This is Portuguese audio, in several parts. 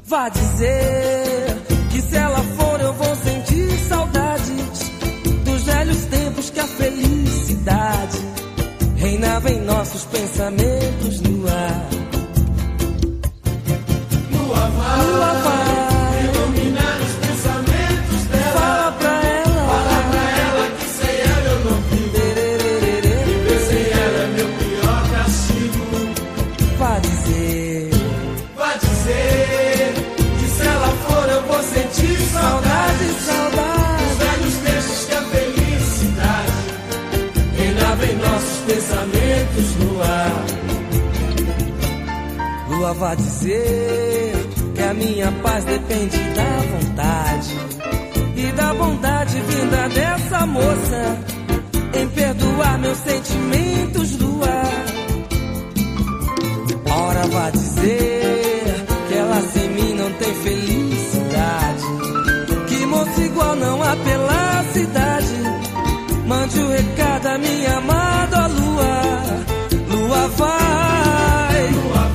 Vá dizer que se ela for eu vou sentir saudades dos velhos tempos que a felicidade reinava em nossos pensamentos no ar. Lua vai iluminar os pensamentos dela. Fala pra ela que sem ela eu não vivo. Viver sem ela é meu pior castigo. Vá dizer que se ela for eu vou sentir saudade. saudade. Velhos textos que a felicidade reinava em nossos pensamentos no ar. Lua, vá dizer que a minha paz depende da vontade e da bondade vinda dessa moça em perdoar meus sentimentos no ar. Ora, vá dizer que ela sem mim não tem felicidade, que moço igual não há pela cidade. Mande o recado à minha amada Lua. Lua vai, Lua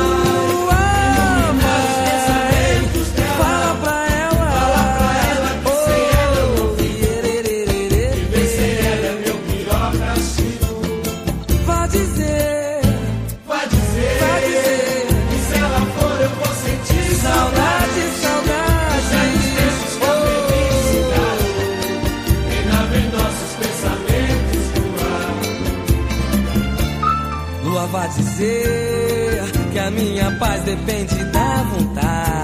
vai, fala pra ela que sem ela eu não vivo. Viver Viver sem ela é meu pior castigo. Vá dizer que se ela for eu vou sentir saudade, Velhos textos que a felicidade reinava em nossos pensamentos no ar. Lua, vá dizer que a minha paz depende da vontade